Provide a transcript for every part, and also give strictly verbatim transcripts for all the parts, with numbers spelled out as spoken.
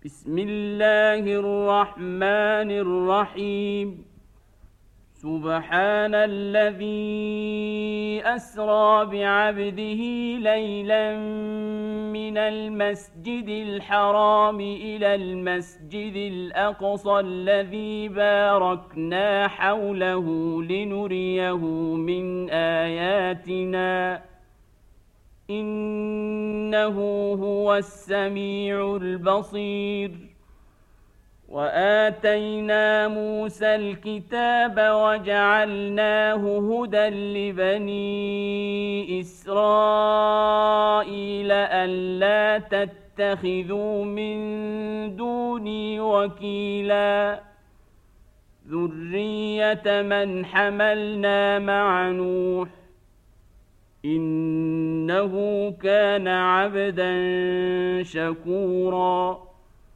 بسم الله الرحمن الرحيم سبحان الذي أسرى بعبده ليلا من المسجد الحرام إلى المسجد الأقصى الذي باركنا حوله لنريه من آياتنا إنه هو السميع البصير. وآتينا موسى الكتاب وجعلناه هدى لبني إسرائيل ألا تتخذوا من دوني وكيلا ذرية من حملنا مع نوح إنه كان عبدا شكورا.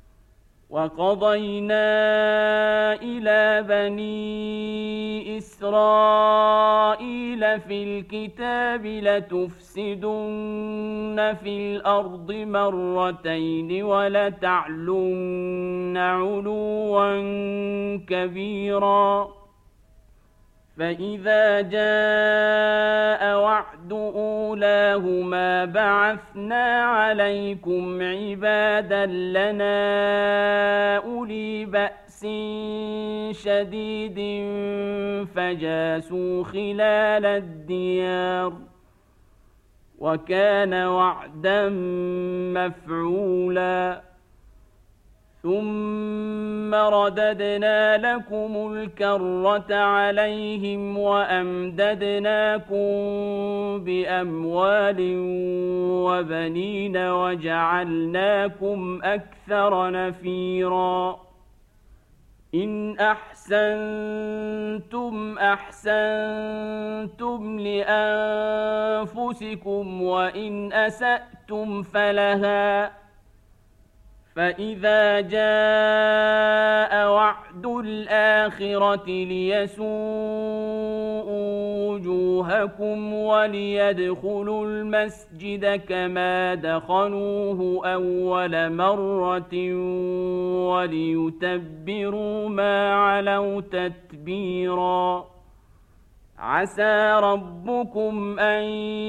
وقضينا إلى بني إسرائيل في الكتاب لتفسدن في الأرض مرتين ولتعلن علوا كبيرا. فإذا جاء وعد أولاهما بعثنا عليكم عبادا لنا أولي بأس شديد فجاسوا خلال الديار وكان وعدا مفعولا. ثم رددنا لكم الكرة عليهم وأمددناكم بأموال وبنين وجعلناكم أكثر نفيرا. إن أحسنتم أحسنتم لأنفسكم وإن أسأتم فلها. فإذا جاء وعد الآخرة ليسوءوا وجوهكم وليدخلوا المسجد كما دخلوه أول مرة وليتبروا ما علوا تتبيرا. عسى ربكم أن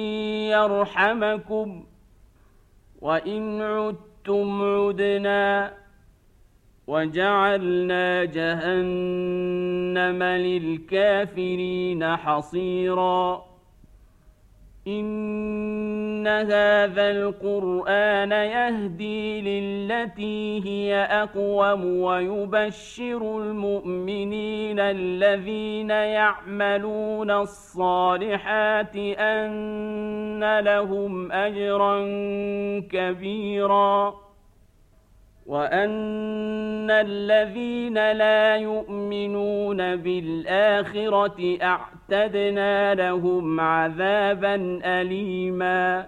يرحمكم وإن عدتم ثم عدنا وجعلنا جهنم للكافرين حصيرا. إن هذا القرآن يهدي للتي هي أقوم ويبشر المؤمنين الذين يعملون الصالحات أن لهم أجرا كبيرا وأن الذين لا يؤمنون بالآخرة أعتدنا لهم عذابا أليما.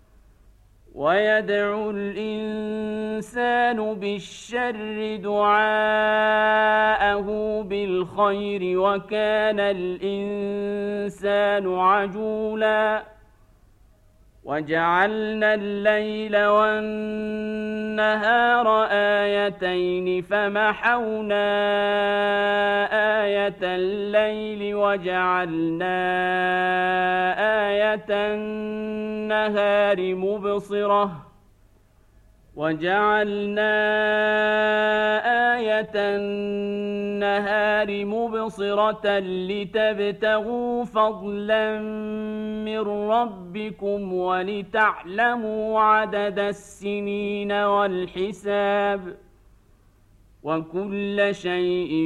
ويدعو الإنسان بالشر دعاءه بالخير وكان الإنسان عجولا. وجعلنا الليل والنهار آيتين فمحونا آية الليل وجعلنا آية النهار مبصرة وجعلنا آية النهار مبصرة لتبتغوا فضلا من ربكم ولتعلموا عدد السنين والحساب وكل شيء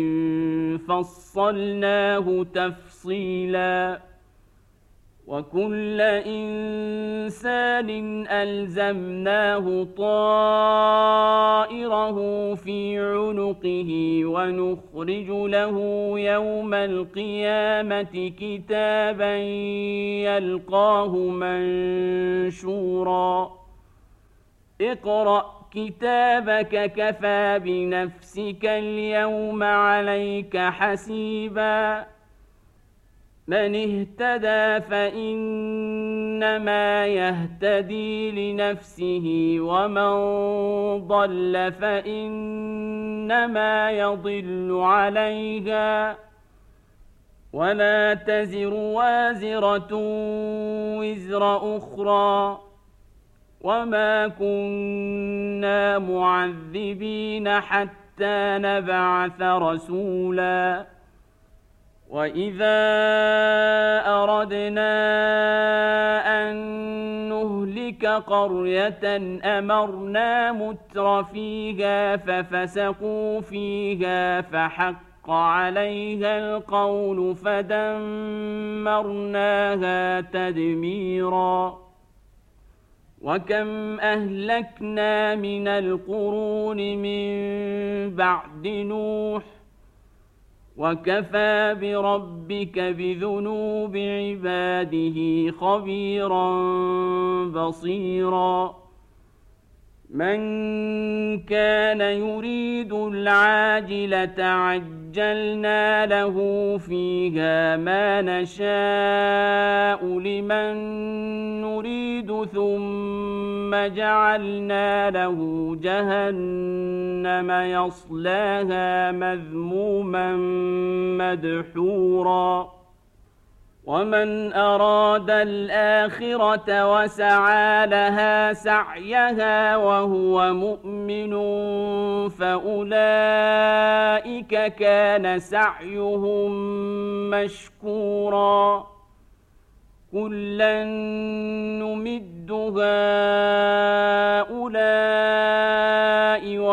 فصلناه تفصيلا. وكل إنسان ألزمناه طائره في عنقه ونخرج له يوم القيامة كتابا يلقاه منشورا. اقرأ كتابك كفى بنفسك اليوم عليك حسيبا. من اهتدى فإن فإنما يهتدي لنفسه ومن ضل فإنما يضل عليها ولا تزر وازرة وزر أخرى وما كنا معذبين حتى نبعث رسولا وإذا أردنا أن نهلك قرية أمرنا متر فيها ففسقوا فيها فحق عليها القول فدمرناها تدميرا وكم أهلكنا من القرون من بعد نوح وكفى بربك بذنوب عباده خبيرا بصيرا من كان يريد العاجلة عجلنا له فيها ما نشاء لمن نريد ثم جعلنا له جهنم يصلاها مذموما مدحورا ومن أراد الآخرة وسعى لها سعيها وهو مؤمن فأولئك كان سعيهم مشكورا كلا نمد هؤلاء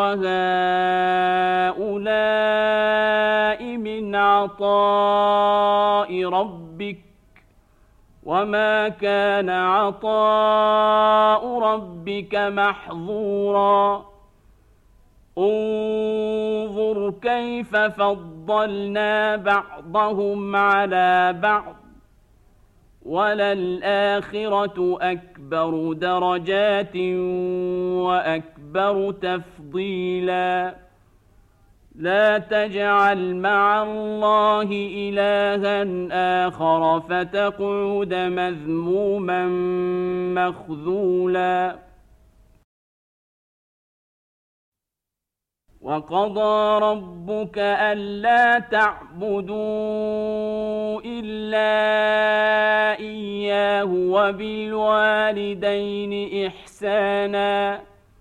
وهؤلاء من عطاء ربك وما كان عطاء ربك محظورا انظر كيف فضلنا بعضهم على بعض وللآخرة أكبر درجات وأكبر تفضيلا لا تجعل مع الله إلها آخر فتقعد مذموما مخذولا وقضى ربك ألا تعبدوا إلا إياه وبالوالدين إحسانا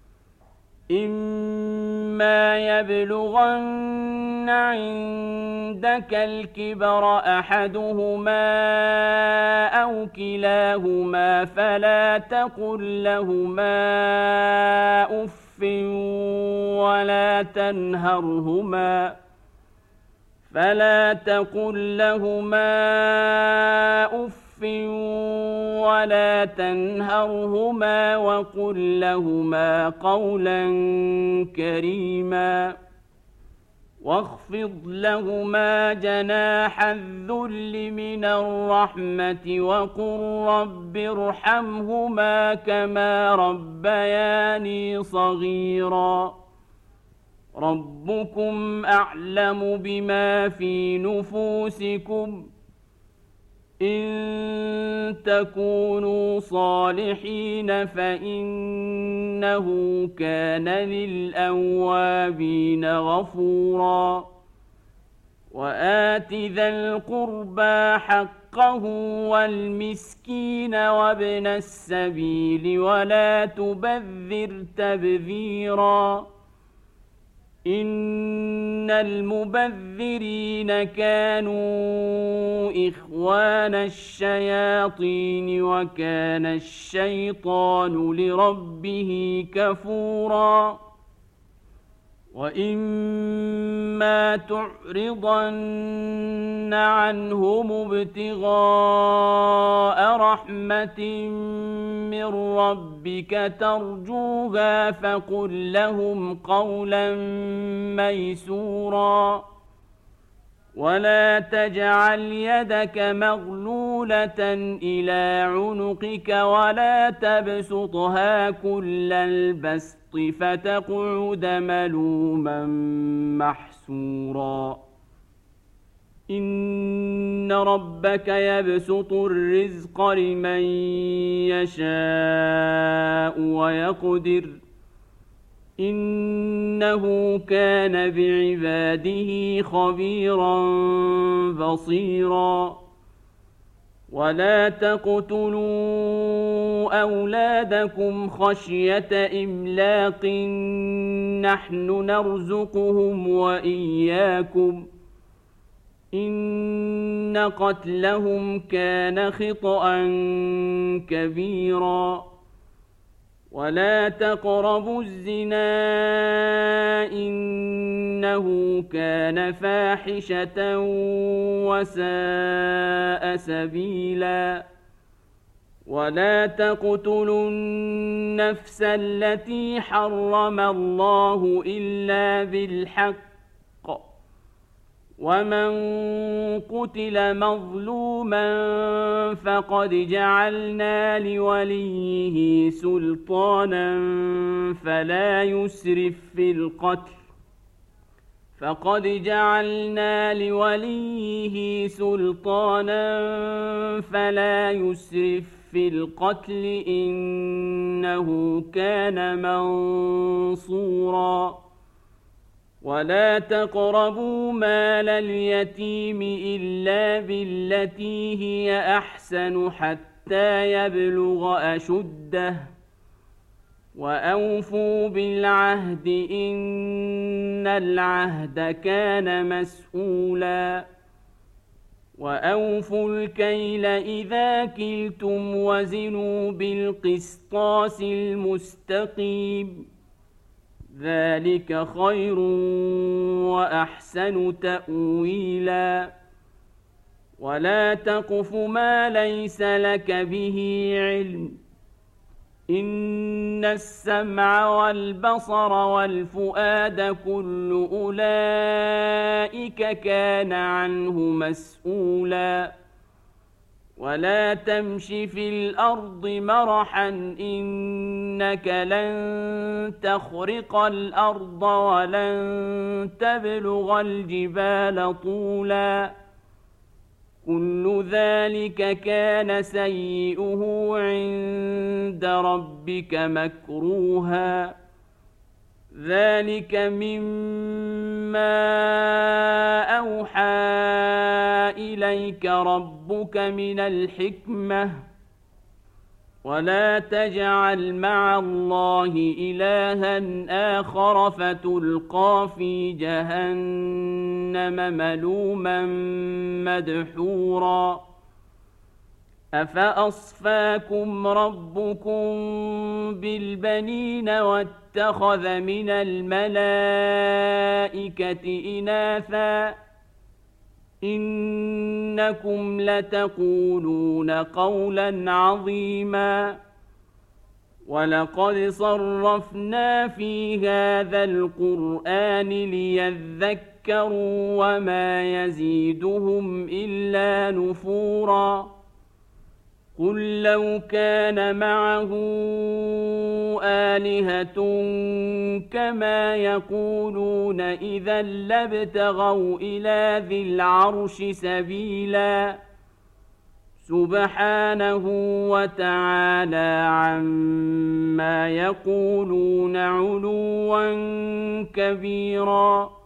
إما يبلغن عندك الكبر أحدهما أو كلاهما فلا تقل لهما أف ولا تنهرهما فلا تقل لهما أف ولا تنهرهما وقل لهما قولا كريما واخفض لهما جناح الذل من الرحمة وقل رب ارحمهما كما ربياني صغيرا ربكم أعلم بما في نفوسكم إن تكونوا صالحين فإنه كان للأوابين غفورا وآت ذا القربى حقه والمسكين وابن السبيل ولا تبذر تبذيرا إن المبذرين كانوا إخوان الشياطين وكان الشيطان لربه كفورا وإما تعرضن عنهم ابتغاء رحمة من ربك ترجوها فقل لهم قولا ميسورا ولا تجعل يدك مغلولة إلى عنقك ولا تبسطها كل البسط فتقعد ملوما محسورا إن ربك يبسط الرزق لمن يشاء ويقدر إنه كان بعباده خبيرا بصيرا ولا تقتلوا أولادكم خشية إملاق نحن نرزقهم وإياكم إن قتلهم كان خطأ كبيرا ولا تقربوا الزنا إنه كان فاحشة وساء سبيلا ولا تقتلوا النفس التي حرم الله إلا بالحق ومن قتل مظلوما فقد جعلنا لوليه سلطانا فلا يسرف في القتل فقد جعلنا لوليه سلطانا فلا يسرف في القتل إنه كان منصورا ولا تقربوا مال اليتيم إلا بالتي هي أحسن حتى يبلغ أشده وأوفوا بالعهد إن العهد كان مسؤولا وأوفوا الكيل إذا كلتم وزنوا بالقسطاس المستقيم ذلك خير وأحسن تأويلا ولا تقف ما ليس لك به علم إن السمع والبصر والفؤاد كل أولئك كان عنه مسؤولا ولا تمش في الأرض مرحا إنك لن تخرق الأرض ولن تبلغ الجبال طولا كل ذلك كان سيئه عند ربك مكروها ذلك مما أوحى إليك ربك من الحكمة ولا تجعل مع الله إلها آخر فتلقى في جهنم ملوما مدحورا أفأصفاكم ربكم بالبنين واتخذ من الملائكة إناثا إنكم لتقولون قولا عظيما ولقد صرفنا في هذا القرآن ليذكروا وما يزيدهم إلا نفورا قل لو كان معه آلهة كما يقولون إذا لابتغوا إلى ذي العرش سبيلا سبحانه وتعالى عما يقولون علوا كبيرا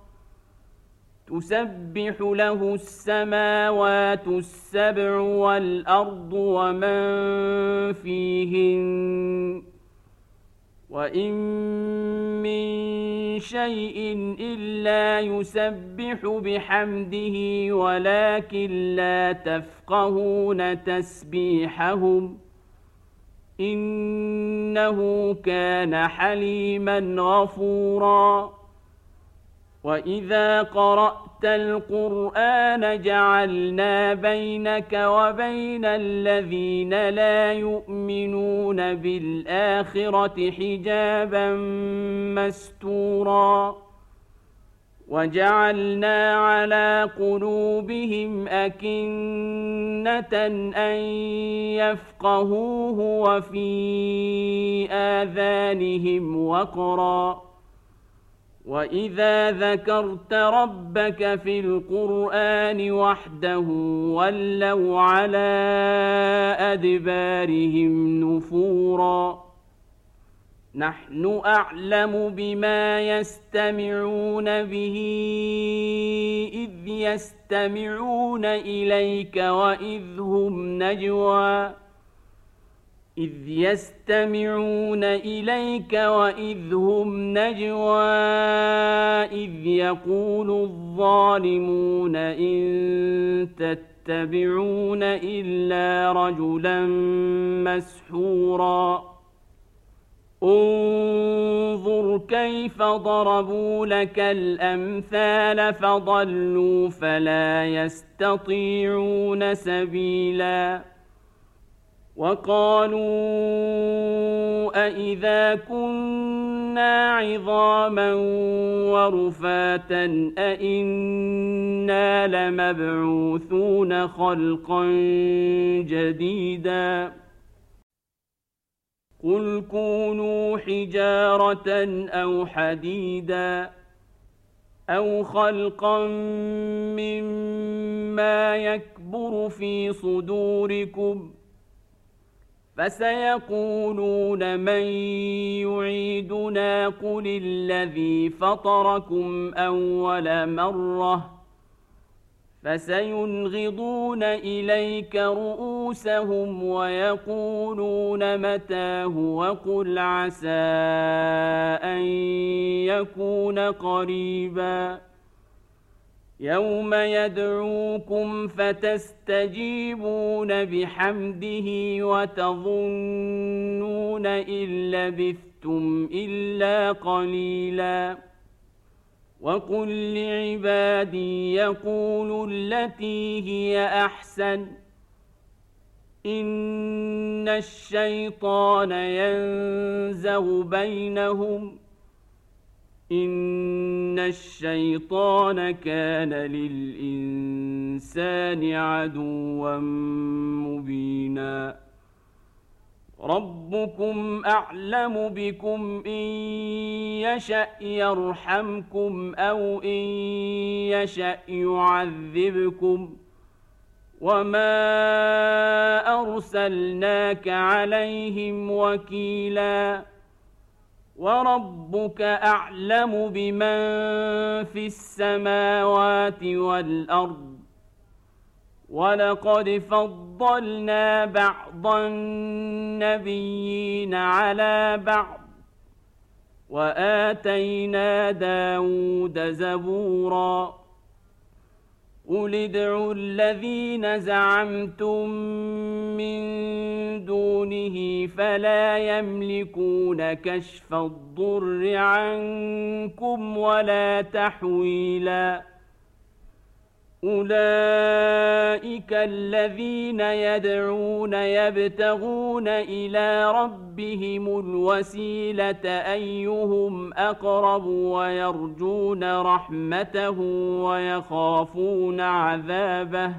تسبح له السماوات السبع والأرض ومن فيهن وإن من شيء إلا يسبح بحمده ولكن لا تفقهون تسبيحهم إنه كان حليما غفورا وإذا قرأت القرآن جعلنا بينك وبين الذين لا يؤمنون بالآخرة حجابا مستورا وجعلنا على قلوبهم أكنة أن يفقهوه وفي آذانهم وقرا وإذا ذكرت ربك في القرآن وحده ولوا على أدبارهم نفورا نحن أعلم بما يستمعون به إذ يستمعون إليك وإذ هم نجوى إذ يستمعون إليك وإذ هم نجوى إذ يقول الظالمون إن تتبعون إلا رجلا مسحورا انظر كيف ضربوا لك الأمثال فضلوا فلا يستطيعون سبيلا وقالوا أإذا كنا عظاما ورفاتا أإنا لمبعوثون خلقا جديدا قل كونوا حجارة أو حديدا أو خلقا مما يكبر في صدوركم فسيقولون من يعيدنا قل الذي فطركم أول مرة فسينغضون إليك رؤوسهم ويقولون متاه وقل عسى أن يكون قريبا يوم يدعوكم فتستجيبون بحمده وتظنون إن لبثتم إلا قليلا وقل لعبادي يقولوا التي هي أحسن إن الشيطان ينزغ بينهم إن الشيطان كان للإنسان عدوا مبينا ربكم أعلم بكم إن يشأ يرحمكم أو إن يشأ يعذبكم وما أرسلناك عليهم وكيلا وربك أعلم بمن في السماوات والأرض ولقد فضلنا بعض النبيين على بعض وآتينا داود زبورا قل ادعوا الذين زعمتم من دونه فلا يملكون كشف الضر عنكم ولا تحويلا أولئك الذين يدعون يبتغون إلى ربهم الوسيلة أيهم أقرب ويرجون رحمته ويخافون عذابه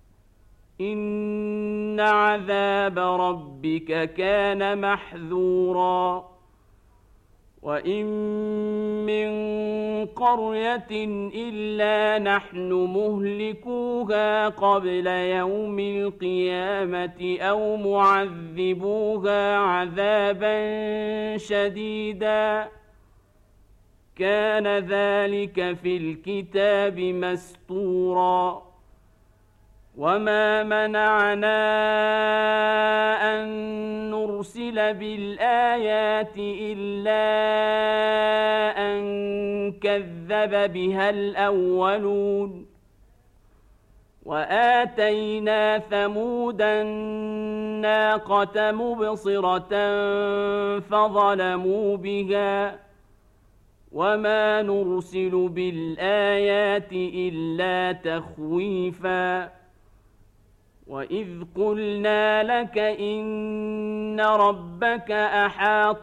إن عذاب ربك كان محذورا وإن من قرية إلا نحن مهلكوها قبل يوم القيامة أو معذبوها عذابا شديدا كان ذلك في الكتاب مسطورا وما منعنا أن نرسل بالآيات إلا أن كذب بها الأولون وآتينا ثمود الناقة مبصرة فظلموا بها وما نرسل بالآيات إلا تخويفا وإذ قلنا لك إن ربك أحاط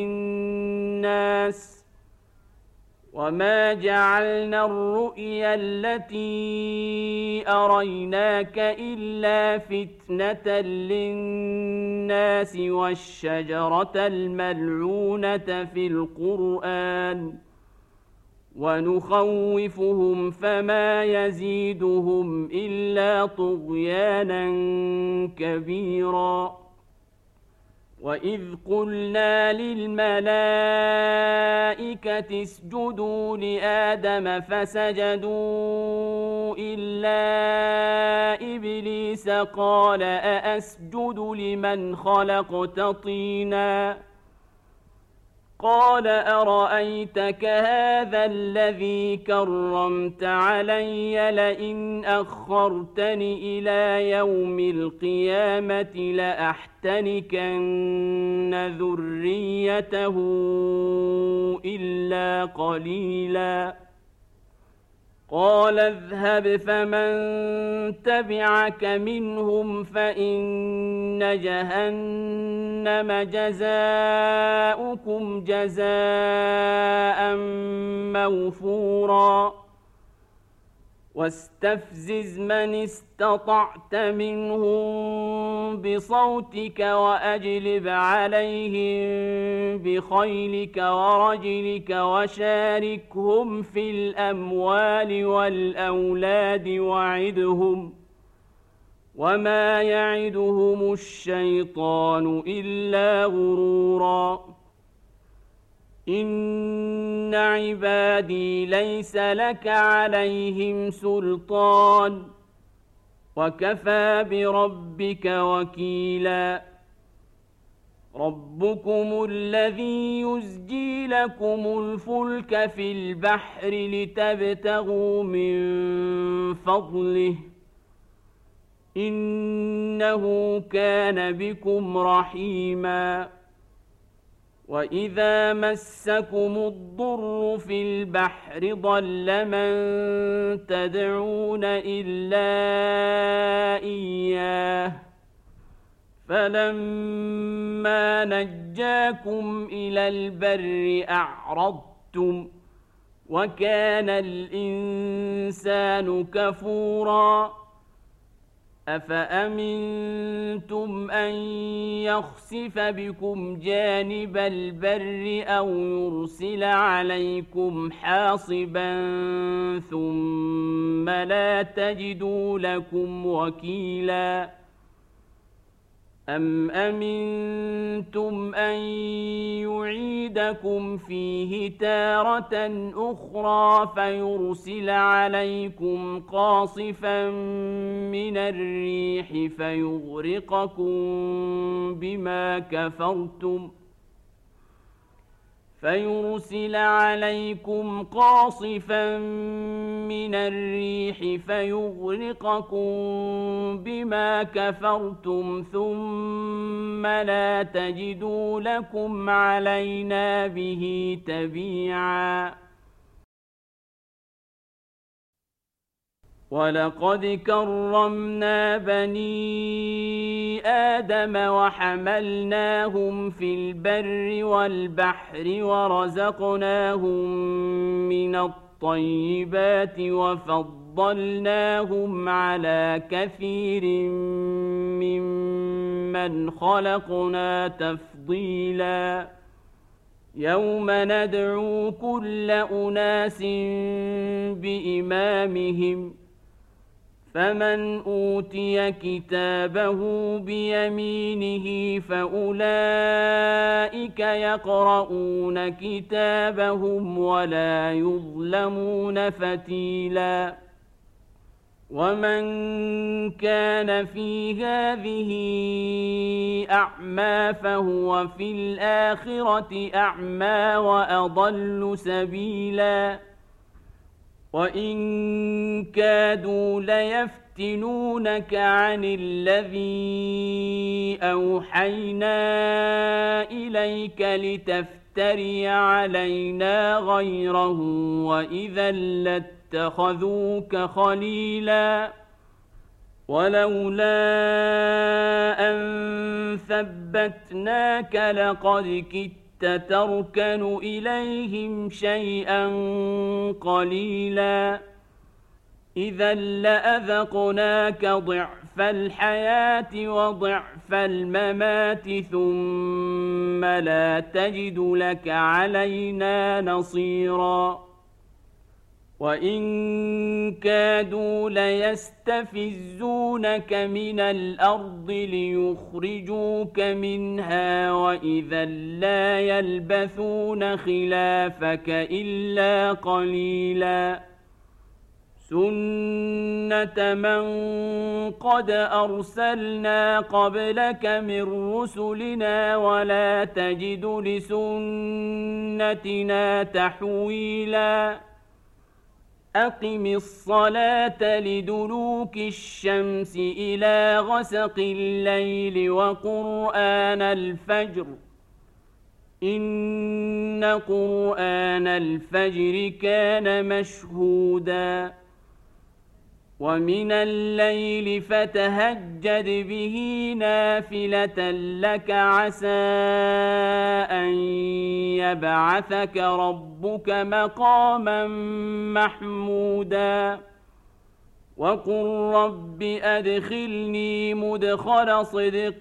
بالناس وما جعلنا الرؤيا التي أريناك إلا فتنة للناس والشجرة الملعونة في القرآن ونخوفهم فما يزيدهم إلا طغيانا كبيرا. وإذ قلنا للملائكة اسجدوا لآدم فسجدوا إلا إبليس قال أأسجد لمن خلقت طينا قال أرأيتك هذا الذي كرمت علي لئن أخرتني إلى يوم القيامة لأحتنكن ذريته إلا قليلا. قال اذهب فمن تبعك منهم فإن جهنم جزاؤكم جزاء موفورا. واستفزز من استطعت منهم بصوتك وأجلب عليهم بخيلك ورجلك وشاركهم في الأموال والأولاد وعدهم وما يعدهم الشيطان إلا غرورا. إن عبادي ليس لك عليهم سلطان وكفى بربك وكيلا. ربكم الذي يزجي لكم الفلك في البحر لتبتغوا من فضله إنه كان بكم رحيما. وإذا مسكم الضر في البحر ضل من تدعون إلا إياه فلما نجاكم إلى البر أعرضتم وكان الإنسان كفورا. أفأمنتم أن يخسف بكم جانب البر أو يرسل عليكم حاصبا ثم لا تجدوا لكم وكيلا. أم أمنتم أن يعيدكم فيه تارة أخرى فيرسل عليكم قاصفا من الريح فيغرقكم بما كفرتم فيرسل عليكم قاصفا من الريح فيغرقكم بما كفرتم ثم لا تجدوا لكم علينا به تبيعا. ولقد كرمنا بني آدم وحملناهم في البر والبحر ورزقناهم من الطيبات وفضلناهم على كثير ممن خلقنا تفضيلا. يوم ندعو كل أناس بإمامهم فمن أوتي كتابه بيمينه فأولئك يقرؤون كتابهم ولا يظلمون فتيلا. ومن كان في هذه أعمى فهو في الآخرة أعمى وأضل سبيلا. وإن كادوا ليفتنونك عن الذي أوحينا إليك لتفتري علينا غيره وإذا لاتخذوك خليلا. ولولا أن ثبتناك لقد كدت تركن إليهم شيئا قليلا. إذا لأذقناك ضعف الحياة وضعف الممات ثم لا تجد لك علينا نصيرا. وإن كادوا ليستفزونك من الأرض ليخرجوك منها وإذا لا يلبثون خلافك إلا قليلا سنة من قد أرسلنا قبلك من رسلنا ولا تجد لسنتنا تحويلا أقم الصلاة لدلوك الشمس إلى غسق الليل وقرآن الفجر إن قرآن الفجر كان مشهودا ومن الليل فتهجد به نافلة لك عسى أن يبعثك ربك مقاما محمودا وقل رب أدخلني مدخل صدق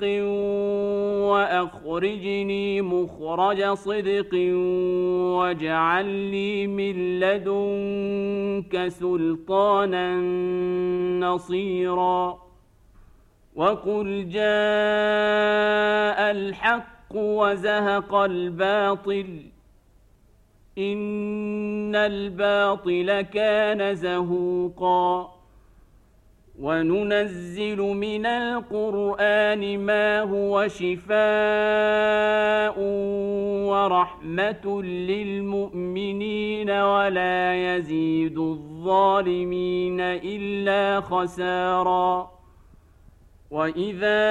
وأخرجني مخرج صدق واجعل لي من لدنك سلطانا نصيرا وقل جاء الحق وزهق الباطل إن الباطل كان زهوقا وننزل من القرآن ما هو شفاء ورحمة للمؤمنين ولا يزيد الظالمين إلا خسارا وإذا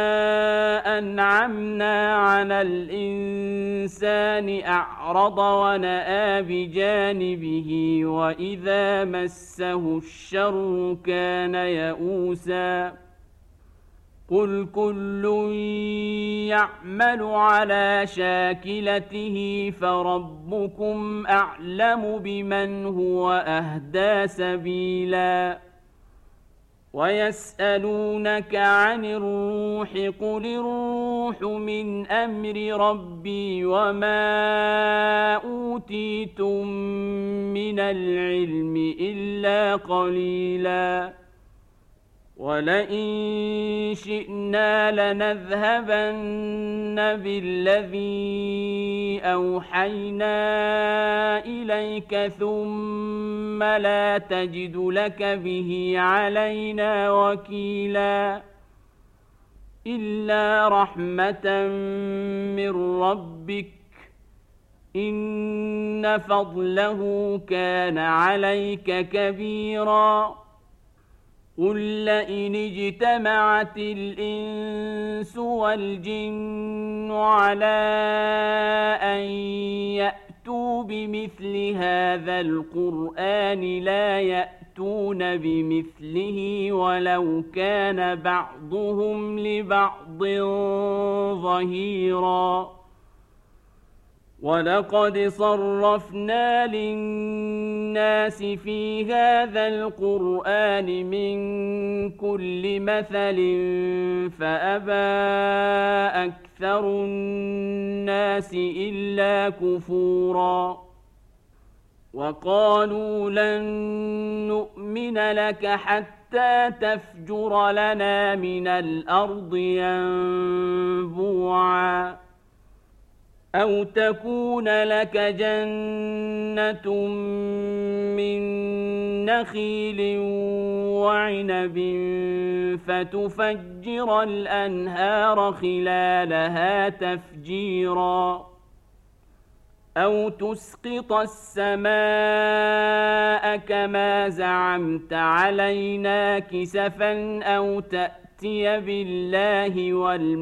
أنعمنا على الإنسان أعرض ونأى بجانبه وإذا مسه الشر كان يئوسا قل كل يعمل على شاكلته فربكم أعلم بمن هو أهدى سبيلا ويسألونك عن الروح قل الروح من أمر ربي وما أوتيتم من العلم إلا قليلا ولئن شئنا لنذهبن بالذي أوحينا إليك ثم لا تجد لك به علينا وكيلا إلا رحمة من ربك إن فضله كان عليك كبيرا قل لئن اجتمعت الإنس والجن على أن يأتوا بمثل هذا القرآن لا يأتون بمثله ولو كان بعضهم لبعض ظهيرا ولقد صرفنا للناس في هذا القرآن من كل مثل فأبى أكثر الناس إلا كفورا وقالوا لن نؤمن لك حتى تفجر لنا من الأرض ينبوعا أو تكون لك جنة من نخيل وعنب فتفجر الأنهار خلالها تفجيرا أو تسقط السماء كما زعمت علينا كسفا أو تأتي بالله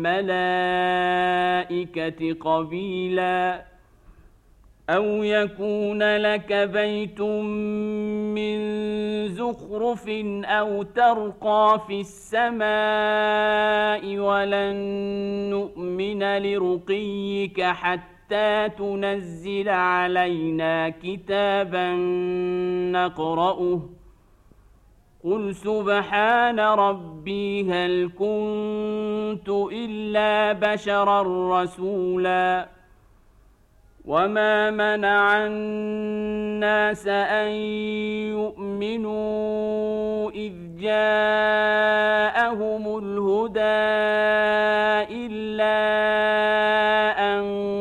والملائكة قبيلا أو يكون لك بيت من زخرف أو ترقى في السماء ولن نؤمن لرقيك حتى تنزل علينا كتابا نقرأه قل سبحان ربي هل كنت إلا بشرا رسولا وما منع الناس أن يؤمنوا إذ جاءهم الهدى إلا أن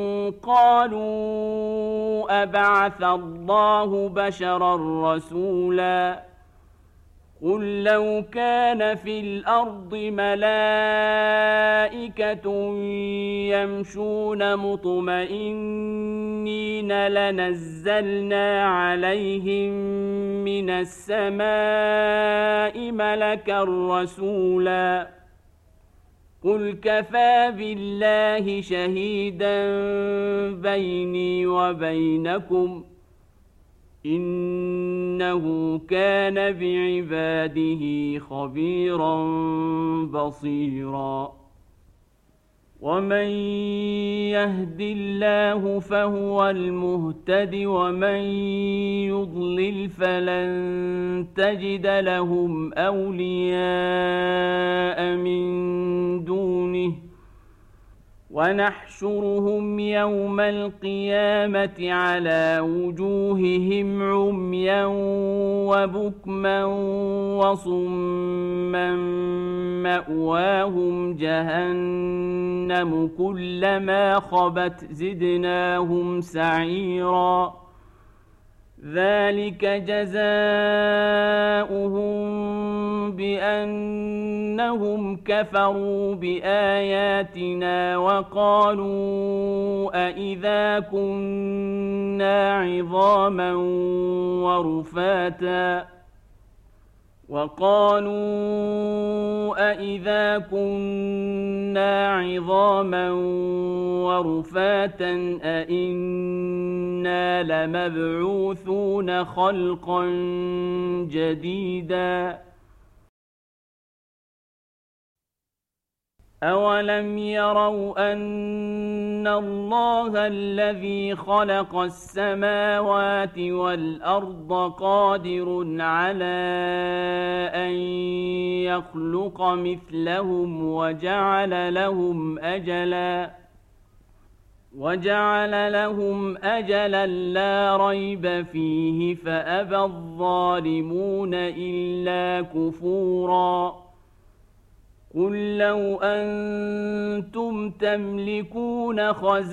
قالوا أبعث الله بشرا رسولا قل لو كان في الأرض ملائكة يمشون مطمئنين لنزلنا عليهم من السماء ملكا رسولا قل كفى بالله شهيدا بيني وبينكم إنه كان بعباده خبيرا بصيرا ومن يهد الله فهو المهتد ومن يضلل فلن تجد لهم أولياء من دونه ونحشرهم يوم القيامة على وجوههم عميا وبكما وصما مأواهم جهنم كلما خبت زدناهم سعيرا ذلك جزاؤهم بأنهم كفروا بآياتنا وقالوا أإذا كنا عظاما ورفاتا وقالوا أإذا كنا عظاما ورفاتا أإنا لمبعوثون خلقا جديدا أولم يروا أن الله الذي خلق السماوات والأرض قادر على أن يخلق مثلهم وجعل لهم أجلا وجعل لهم أجلا لا ريب فيه فأبى الظالمون إلا كفورا قل لو أنتم تملكون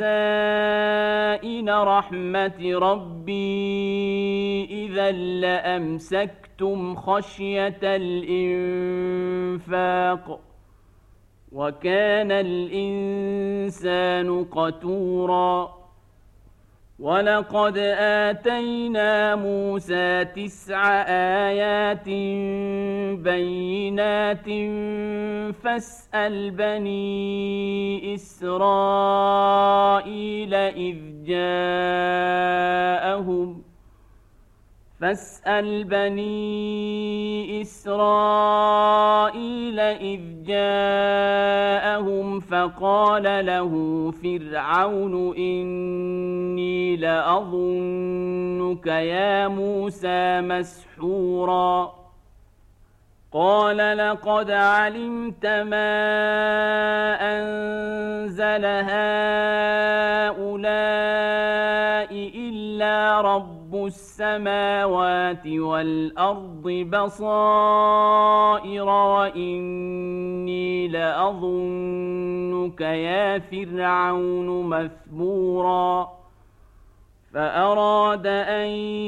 خزائن رحمة ربي إذا لأمسكتم خشية الإنفاق وكان الإنسان قتورا ولقد آتينا موسى تسع آيات بينات فاسأل بني إسرائيل إذ جاءهم فاسأل بني إسرائيل إذ جاءهم فقال له فرعون إني لأظنك يا موسى مسحورا قال لقد علمت ما أنزل هؤلاء إلا رب السماوات والأرض بصائر وإني لأظنك يا فرعون مثبورا فأراد أن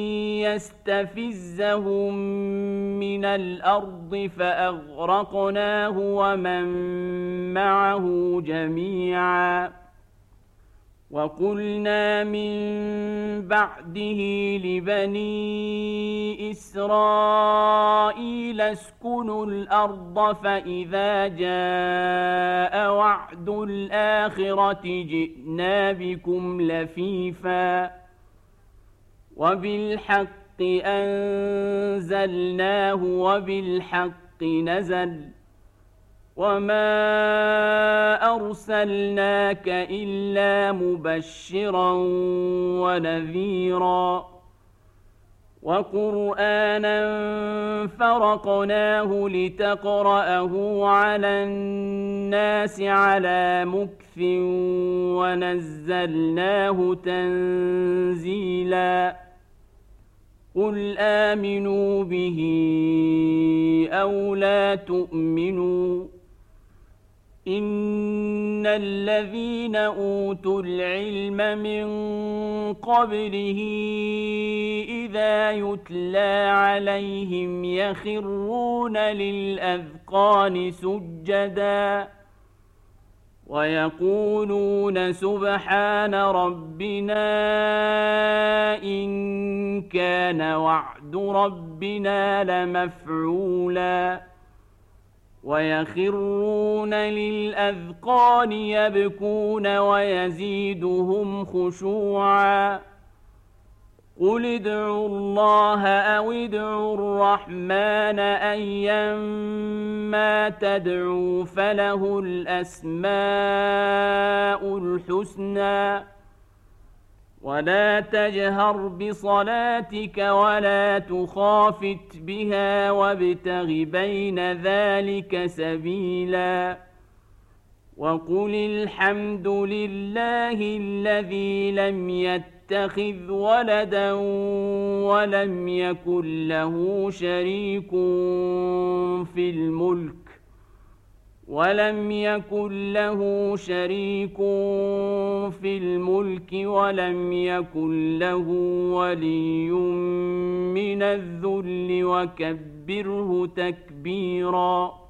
يستفزهم من الأرض فأغرقناه ومن معه جميعا وقلنا من بعده لبني إسرائيل اسكنوا الأرض فإذا جاء وعد الآخرة جئنا بكم لفيفا وبالحق أنزلناه وبالحق نزل وما أرسلناك إلا مبشرا ونذيرا وقرآنا فرقناه لتقرأه على الناس على مكث ونزلناه تنزيلا قل آمنوا به أو لا تؤمنوا إن الذين أوتوا العلم من قبله إذا يتلى عليهم يخرون للأذقان سجدا ويقولون سبحان ربنا إن كان وعد ربنا لمفعولا ويخرون للأذقان يبكون ويزيدهم خشوعا قل ادعوا الله أو ادعوا الرحمن أيما تدعوا فله الأسماء الحسنى ولا تجهر بصلاتك ولا تخافت بها وابتغ بين ذلك سبيلا وقل الحمد لله الذي لم يتخذ ولدا ولم يكن له شريك في الملك ولم يكن له شريك في الملك ولم يكن له ولي من الذل وكبره تكبيرا.